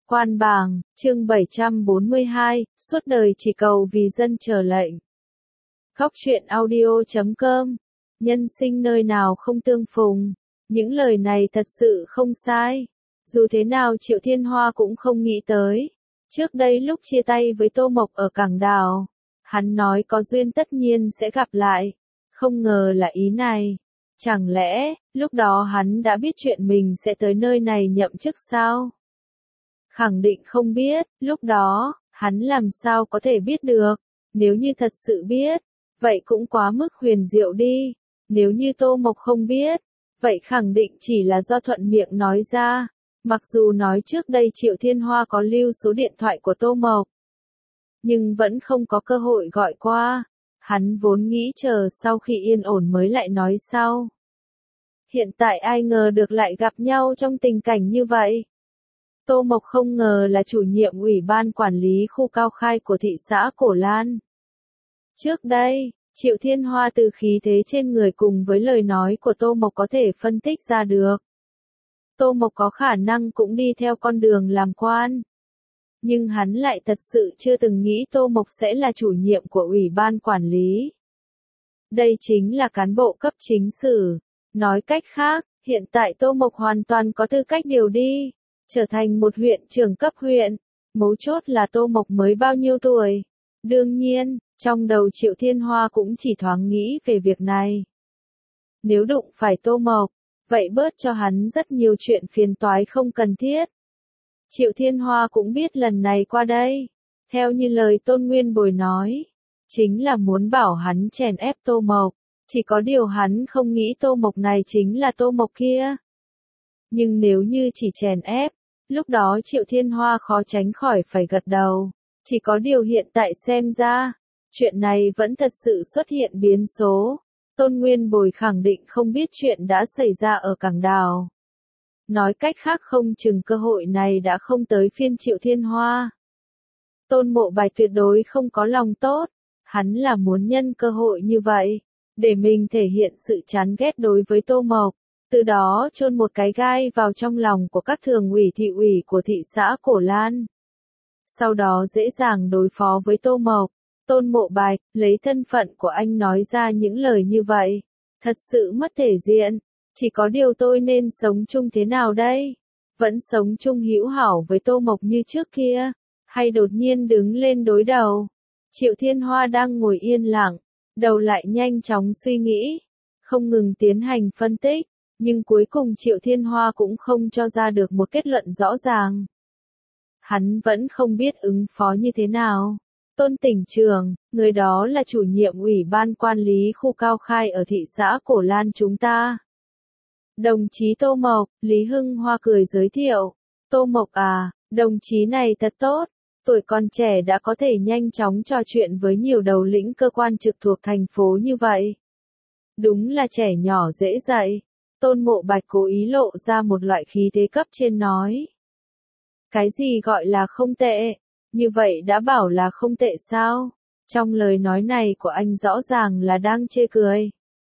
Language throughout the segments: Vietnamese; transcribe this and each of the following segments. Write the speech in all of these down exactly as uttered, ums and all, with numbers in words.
Quan Bàng, chương bảy trăm bốn mươi hai, suốt đời chỉ cầu vì dân chờ lệnh. Góc truyện audio chấm com, nhân sinh nơi nào không tương phùng, những lời này thật sự không sai. Dù thế nào Triệu Thiên Hoa cũng không nghĩ tới. Trước đây lúc chia tay với Tô Mộc ở cảng đảo, hắn nói có duyên tất nhiên sẽ gặp lại, không ngờ là ý này. Chẳng lẽ, lúc đó hắn đã biết chuyện mình sẽ tới nơi này nhậm chức sao? Khẳng định không biết, lúc đó, hắn làm sao có thể biết được, nếu như thật sự biết, vậy cũng quá mức huyền diệu đi, nếu như Tô Mộc không biết, vậy khẳng định chỉ là do thuận miệng nói ra, mặc dù nói trước đây Triệu Thiên Hoa có lưu số điện thoại của Tô Mộc, nhưng vẫn không có cơ hội gọi qua, hắn vốn nghĩ chờ sau khi yên ổn mới lại nói sau. Hiện tại ai ngờ được lại gặp nhau trong tình cảnh như vậy. Tô Mộc không ngờ là chủ nhiệm ủy ban quản lý khu Cao Khai của thị xã Cổ Lan. Trước đây, Triệu Thiên Hoa từ khí thế trên người cùng với lời nói của Tô Mộc có thể phân tích ra được. Tô Mộc có khả năng cũng đi theo con đường làm quan. Nhưng hắn lại thật sự chưa từng nghĩ Tô Mộc sẽ là chủ nhiệm của ủy ban quản lý. Đây chính là cán bộ cấp chính sử. Nói cách khác, hiện tại Tô Mộc hoàn toàn có tư cách điều đi, trở thành một huyện trưởng cấp huyện. Mấu chốt là Tô Mộc mới bao nhiêu tuổi. Đương nhiên, trong đầu Triệu Thiên Hoa cũng chỉ thoáng nghĩ về việc này. Nếu đụng phải Tô Mộc, vậy bớt cho hắn rất nhiều chuyện phiền toái không cần thiết. Triệu Thiên Hoa cũng biết lần này qua đây, theo như lời Tôn Nguyên Bồi nói, chính là muốn bảo hắn chèn ép Tô Mộc. Chỉ có điều hắn không nghĩ Tô Mộc này chính là Tô Mộc kia. Nhưng nếu như chỉ chèn ép, lúc đó Triệu Thiên Hoa khó tránh khỏi phải gật đầu. Chỉ có điều hiện tại xem ra, chuyện này vẫn thật sự xuất hiện biến số. Tôn Nguyên Bồi khẳng định không biết chuyện đã xảy ra ở cảng đảo. Nói cách khác không chừng cơ hội này đã không tới phiên Triệu Thiên Hoa. Tôn Mộ Bạch tuyệt đối không có lòng tốt, hắn là muốn nhân cơ hội như vậy, để mình thể hiện sự chán ghét đối với Tô Mộc, từ đó chôn một cái gai vào trong lòng của các thường ủy thị ủy của thị xã Cổ Lan. Sau đó dễ dàng đối phó với Tô Mộc. Tôn Mộ Bạch, lấy thân phận của anh nói ra những lời như vậy, thật sự mất thể diện. Chỉ có điều tôi nên sống chung thế nào đây? Vẫn sống chung hữu hảo với Tô Mộc như trước kia, hay đột nhiên đứng lên đối đầu? Triệu Thiên Hoa đang ngồi yên lặng, đầu lại nhanh chóng suy nghĩ, không ngừng tiến hành phân tích, nhưng cuối cùng Triệu Thiên Hoa cũng không cho ra được một kết luận rõ ràng. Hắn vẫn không biết ứng phó như thế nào. Tôn tỉnh trưởng, người đó là chủ nhiệm ủy ban quản lý khu Cao Khai ở thị xã Cổ Lan chúng ta. Đồng chí Tô Mộc, Lý Hưng Hoa cười giới thiệu. Tô Mộc à, đồng chí này thật tốt. Tuổi còn trẻ đã có thể nhanh chóng trò chuyện với nhiều đầu lĩnh cơ quan trực thuộc thành phố như vậy. Đúng là trẻ nhỏ dễ dạy. Tôn Mộ Bạch cố ý lộ ra một loại khí thế cấp trên nói. Cái gì gọi là không tệ? Như vậy đã bảo là không tệ sao? Trong lời nói này của anh rõ ràng là đang chê cười.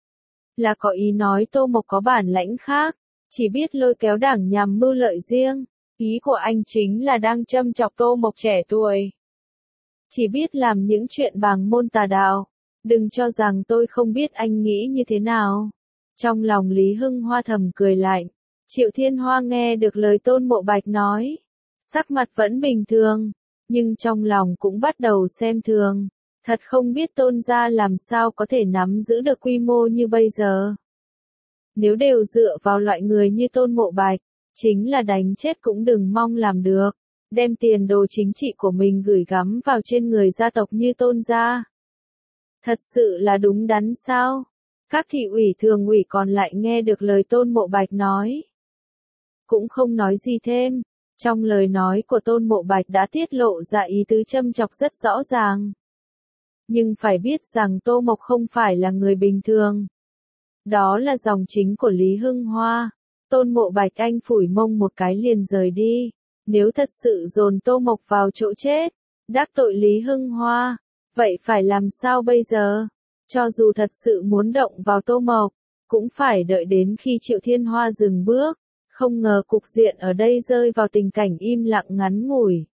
Là có ý nói Tô Mộc có bản lãnh khác, chỉ biết lôi kéo đảng nhằm mưu lợi riêng. Ý của anh chính là đang châm chọc Tô Mộc trẻ tuổi. Chỉ biết làm những chuyện bàng môn tà đạo. Đừng cho rằng tôi không biết anh nghĩ như thế nào. Trong lòng Lý Hưng Hoa thầm cười lạnh. Triệu Thiên Hoa nghe được lời Tôn Mộ Bạch nói. Sắc mặt vẫn bình thường, nhưng trong lòng cũng bắt đầu xem thường. Thật không biết Tôn gia làm sao có thể nắm giữ được quy mô như bây giờ. Nếu đều dựa vào loại người như Tôn Mộ Bạch, chính là đánh chết cũng đừng mong làm được, đem tiền đồ chính trị của mình gửi gắm vào trên người gia tộc như Tôn gia. Thật sự là đúng đắn sao? Các thị ủy thường ủy còn lại nghe được lời Tôn Mộ Bạch nói. Cũng không nói gì thêm, trong lời nói của Tôn Mộ Bạch đã tiết lộ ra ý tứ châm chọc rất rõ ràng. Nhưng phải biết rằng Tô Mộc không phải là người bình thường. Đó là dòng chính của Lý Hưng Hoa. Tôn Mộ Bạch anh phủi mông một cái liền rời đi. Nếu thật sự dồn Tô Mộc vào chỗ chết, đắc tội Lý Hưng Hoa, vậy phải làm sao bây giờ? Cho dù thật sự muốn động vào Tô Mộc, cũng phải đợi đến khi Triệu Thiên Hoa dừng bước, Không ngờ cục diện ở đây rơi vào tình cảnh im lặng ngắn ngủi.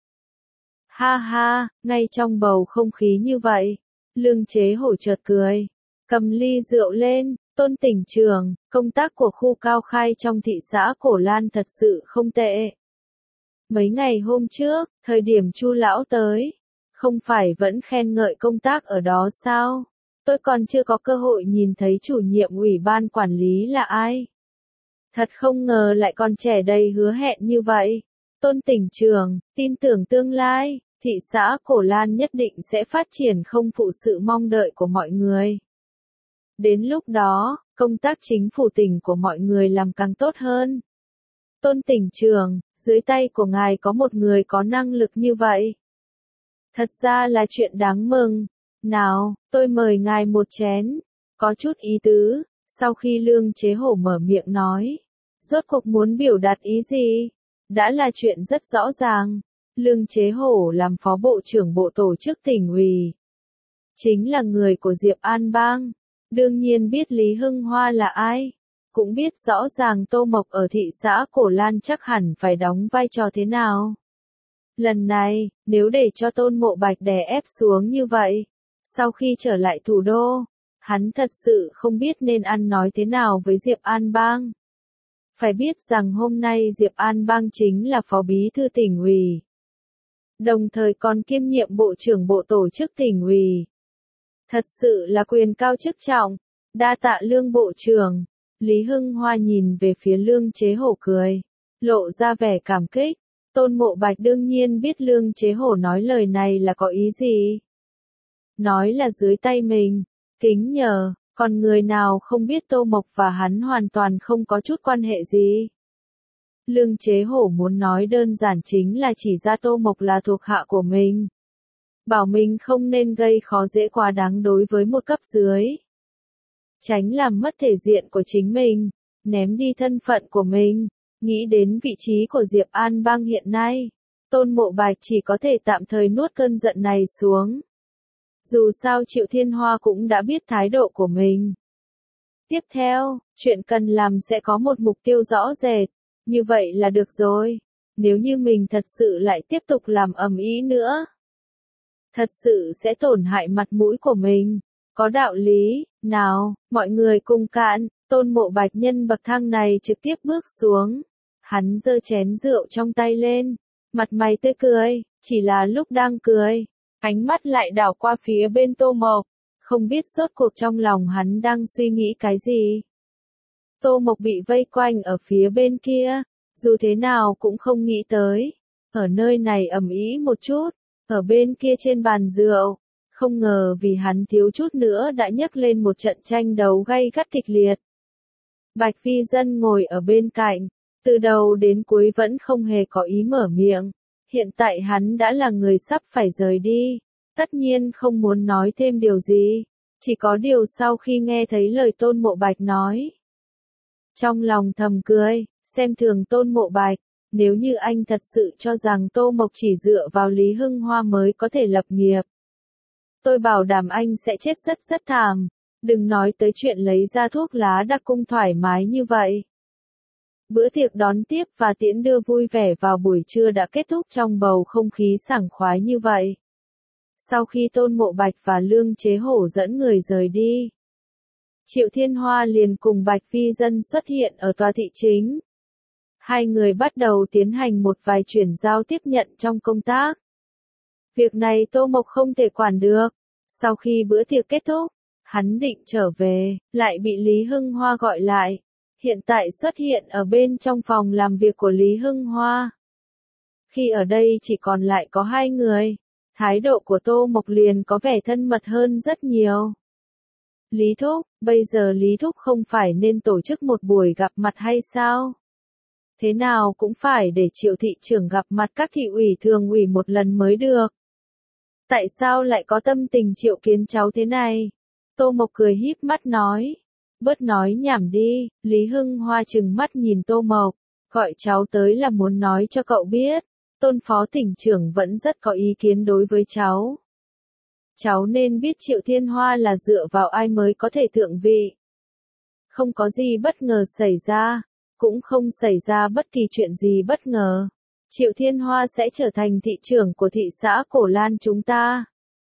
Ha ha, ngay trong bầu không khí như vậy, Lương Chế Hổ chợt cười, cầm ly rượu lên, Tôn tỉnh trưởng, công tác của khu Cao Khai trong thị xã Cổ Lan thật sự không tệ. Mấy ngày hôm trước, thời điểm Chu lão tới, không phải vẫn khen ngợi công tác ở đó sao? Tôi còn chưa có cơ hội nhìn thấy chủ nhiệm ủy ban quản lý là ai. Thật không ngờ lại còn trẻ đầy hứa hẹn như vậy. Tôn tỉnh trưởng, tin tưởng tương lai, thị xã Cổ Lan nhất định sẽ phát triển không phụ sự mong đợi của mọi người. Đến lúc đó, công tác chính phủ tỉnh của mọi người làm càng tốt hơn. Tôn tỉnh trưởng, dưới tay của ngài có một người có năng lực như vậy. Thật ra là chuyện đáng mừng. Nào, tôi mời ngài một chén. Có chút ý tứ, sau khi Lương Chế Hổ mở miệng nói. Rốt cuộc muốn biểu đạt ý gì? Đã là chuyện rất rõ ràng. Lương Chế Hổ làm phó bộ trưởng bộ tổ chức tỉnh ủy. Chính là người của Diệp An Bang. Đương nhiên biết Lý Hưng Hoa là ai. Cũng biết rõ ràng Tô Mộc ở thị xã Cổ Lan chắc hẳn phải đóng vai trò thế nào. Lần này, nếu để cho Tôn Mộ Bạch đè ép xuống như vậy, sau khi trở lại thủ đô, hắn thật sự không biết nên ăn nói thế nào với Diệp An Bang. Phải biết rằng hôm nay Diệp An Bang chính là phó bí thư tỉnh ủy. Đồng thời còn kiêm nhiệm bộ trưởng bộ tổ chức tỉnh ủy. Thật sự là quyền cao chức trọng. Đa tạ Lương bộ trưởng. Lý Hưng Hoa nhìn về phía Lương Chế Hổ cười, lộ ra vẻ cảm kích. Tôn Mộ Bạch đương nhiên biết Lương Chế Hổ nói lời này là có ý gì. Nói là dưới tay mình, kính nhờ, còn người nào không biết Tô Mộc và hắn hoàn toàn không có chút quan hệ gì. Lương Chế Hổ muốn nói đơn giản chính là chỉ ra Tô Mộc là thuộc hạ của mình. Bảo mình không nên gây khó dễ quá đáng đối với một cấp dưới. Tránh làm mất thể diện của chính mình, ném đi thân phận của mình, nghĩ đến vị trí của Diệp An Bang hiện nay. Tôn Mộ Bạch chỉ có thể tạm thời nuốt cơn giận này xuống. Dù sao Triệu Thiên Hoa cũng đã biết thái độ của mình. Tiếp theo, chuyện cần làm sẽ có một mục tiêu rõ rệt, như vậy là được rồi. Nếu như mình thật sự lại tiếp tục làm ầm ĩ nữa, thật sự sẽ tổn hại mặt mũi của mình. Có đạo lý, nào, mọi người cùng cạn. Tôn Mộ Bạch nhân bậc thang này trực tiếp bước xuống. Hắn giơ chén rượu trong tay lên, mặt mày tươi cười, chỉ là lúc đang cười, ánh mắt lại đảo qua phía bên Tô Mộc, không biết rốt cuộc trong lòng hắn đang suy nghĩ cái gì. Tô Mộc bị vây quanh ở phía bên kia, dù thế nào cũng không nghĩ tới, ở nơi này ầm ĩ một chút, ở bên kia trên bàn rượu, không ngờ vì hắn thiếu chút nữa đã nhấc lên một trận tranh đấu gay gắt kịch liệt. Bạch Phi Dân ngồi ở bên cạnh, từ đầu đến cuối vẫn không hề có ý mở miệng. Hiện tại hắn đã là người sắp phải rời đi, tất nhiên không muốn nói thêm điều gì, chỉ có điều sau khi nghe thấy lời Tôn Mộ Bạch nói. Trong lòng thầm cười, xem thường Tôn Mộ Bạch, nếu như anh thật sự cho rằng Tô Mộc chỉ dựa vào Lý Hưng Hoa mới có thể lập nghiệp. Tôi bảo đảm anh sẽ chết rất rất thảm, đừng nói tới chuyện lấy ra thuốc lá đặc cung thoải mái như vậy. Bữa tiệc đón tiếp và tiễn đưa vui vẻ vào buổi trưa đã kết thúc trong bầu không khí sảng khoái như vậy. Sau khi Tôn Mộ Bạch và Lương Chế Hổ dẫn người rời đi, Triệu Thiên Hoa liền cùng Bạch Phi Dân xuất hiện ở tòa thị chính. Hai người bắt đầu tiến hành một vài chuyển giao tiếp nhận trong công tác. Việc này Tô Mộc không thể quản được. Sau khi bữa tiệc kết thúc, hắn định trở về, lại bị Lý Hưng Hoa gọi lại. Hiện tại xuất hiện ở bên trong phòng làm việc của Lý Hưng Hoa. Khi ở đây chỉ còn lại có hai người, thái độ của Tô Mộc liền có vẻ thân mật hơn rất nhiều. Lý Thúc, bây giờ Lý Thúc không phải nên tổ chức một buổi gặp mặt hay sao? Thế nào cũng phải để Triệu thị trưởng gặp mặt các thị ủy thường ủy một lần mới được. Tại sao lại có tâm tình triệu kiến cháu thế này? Tô Mộc cười híp mắt nói. Bớt nói nhảm đi, Lý Hưng Hoa trừng mắt nhìn Tô Mộc, gọi cháu tới là muốn nói cho cậu biết, Tôn phó tỉnh trưởng vẫn rất có ý kiến đối với cháu. Cháu nên biết Triệu Thiên Hoa là dựa vào ai mới có thể thượng vị. Không có gì bất ngờ xảy ra, cũng không xảy ra bất kỳ chuyện gì bất ngờ. Triệu Thiên Hoa sẽ trở thành thị trưởng của thị xã Cổ Lan chúng ta.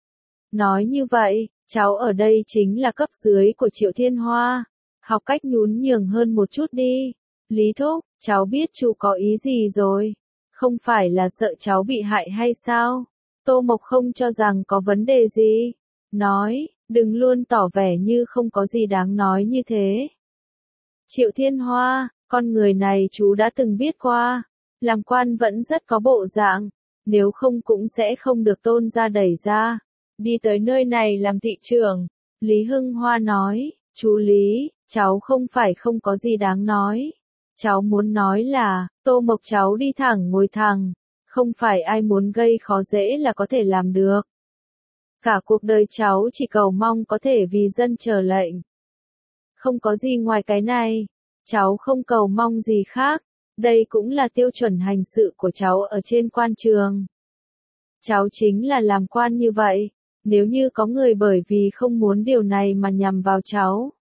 Nói như vậy, cháu ở đây chính là cấp dưới của Triệu Thiên Hoa. Học cách nhún nhường hơn một chút đi. Lý Thúc, cháu biết chú có ý gì rồi. Không phải là sợ cháu bị hại hay sao? Tô Mộc không cho rằng có vấn đề gì. Nói, đừng luôn tỏ vẻ như không có gì đáng nói như thế. Triệu Thiên Hoa, con người này chú đã từng biết qua. Làm quan vẫn rất có bộ dạng. Nếu không cũng sẽ không được Tôn gia đẩy ra. Đi tới nơi này làm thị trưởng. Lý Hưng Hoa nói, chú Lý, cháu không phải không có gì đáng nói. Cháu muốn nói là, Tô Mộc cháu đi thẳng ngồi thẳng. Không phải ai muốn gây khó dễ là có thể làm được. Cả cuộc đời cháu chỉ cầu mong có thể vì dân chờ lệnh. Không có gì ngoài cái này. Cháu không cầu mong gì khác. Đây cũng là tiêu chuẩn hành sự của cháu ở trên quan trường. Cháu chính là làm quan như vậy. Nếu như có người bởi vì không muốn điều này mà nhằm vào cháu.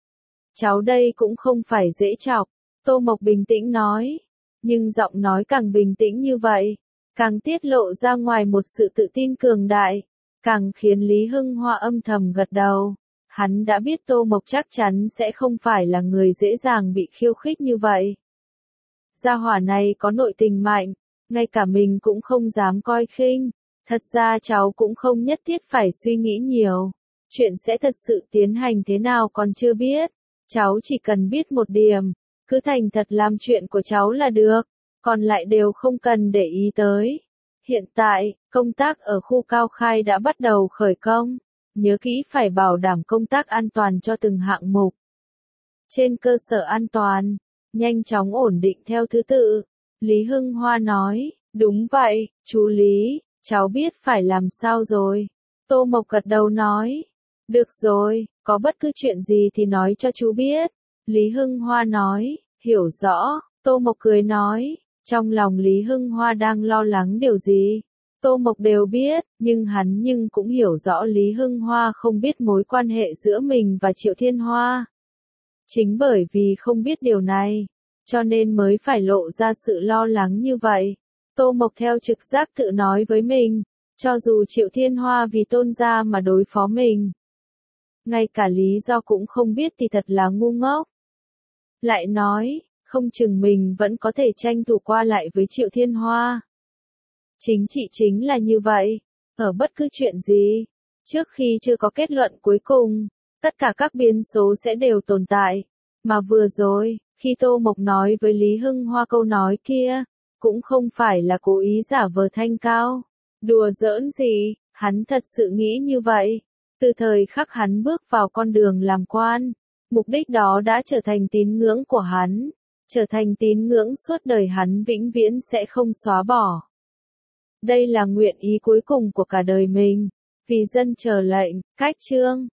Cháu đây cũng không phải dễ chọc. Tô Mộc bình tĩnh nói. Nhưng giọng nói càng bình tĩnh như vậy. Càng tiết lộ ra ngoài một sự tự tin cường đại. Càng khiến Lý Hưng Hoa âm thầm gật đầu. Hắn đã biết Tô Mộc chắc chắn sẽ không phải là người dễ dàng bị khiêu khích như vậy. Gia hỏa này có nội tình mạnh. Ngay cả mình cũng không dám coi khinh. Thật ra cháu cũng không nhất thiết phải suy nghĩ nhiều. Chuyện sẽ thật sự tiến hành thế nào còn chưa biết. Cháu chỉ cần biết một điểm. Cứ thành thật làm chuyện của cháu là được. Còn lại đều không cần để ý tới. Hiện tại, công tác ở khu Cao Khai đã bắt đầu khởi công. Nhớ kỹ phải bảo đảm công tác an toàn cho từng hạng mục. Trên cơ sở an toàn, nhanh chóng ổn định theo thứ tự. Lý Hưng Hoa nói, đúng vậy, chú Lý, cháu biết phải làm sao rồi. Tô Mộc gật đầu nói, được rồi, có bất cứ chuyện gì thì nói cho chú biết. Lý Hưng Hoa nói, hiểu rõ. Tô Mộc cười nói, trong lòng Lý Hưng Hoa đang lo lắng điều gì. Tô Mộc đều biết, nhưng hắn nhưng cũng hiểu rõ Lý Hưng Hoa không biết mối quan hệ giữa mình và Triệu Thiên Hoa. Chính bởi vì không biết điều này, cho nên mới phải lộ ra sự lo lắng như vậy. Tô Mộc theo trực giác tự nói với mình, cho dù Triệu Thiên Hoa vì Tôn gia mà đối phó mình. Ngay cả lý do cũng không biết thì thật là ngu ngốc. Lại nói, không chừng mình vẫn có thể tranh thủ qua lại với Triệu Thiên Hoa. Chính trị chính là như vậy, ở bất cứ chuyện gì, trước khi chưa có kết luận cuối cùng, tất cả các biến số sẽ đều tồn tại. Mà vừa rồi, khi Tô Mộc nói với Lý Hưng Hoa câu nói kia, cũng không phải là cố ý giả vờ thanh cao. Đùa giỡn gì, hắn thật sự nghĩ như vậy. Từ thời khắc hắn bước vào con đường làm quan, mục đích đó đã trở thành tín ngưỡng của hắn, trở thành tín ngưỡng suốt đời hắn vĩnh viễn sẽ không xóa bỏ. Đây là nguyện ý cuối cùng của cả đời mình, vì dân chờ lệnh, cách chương.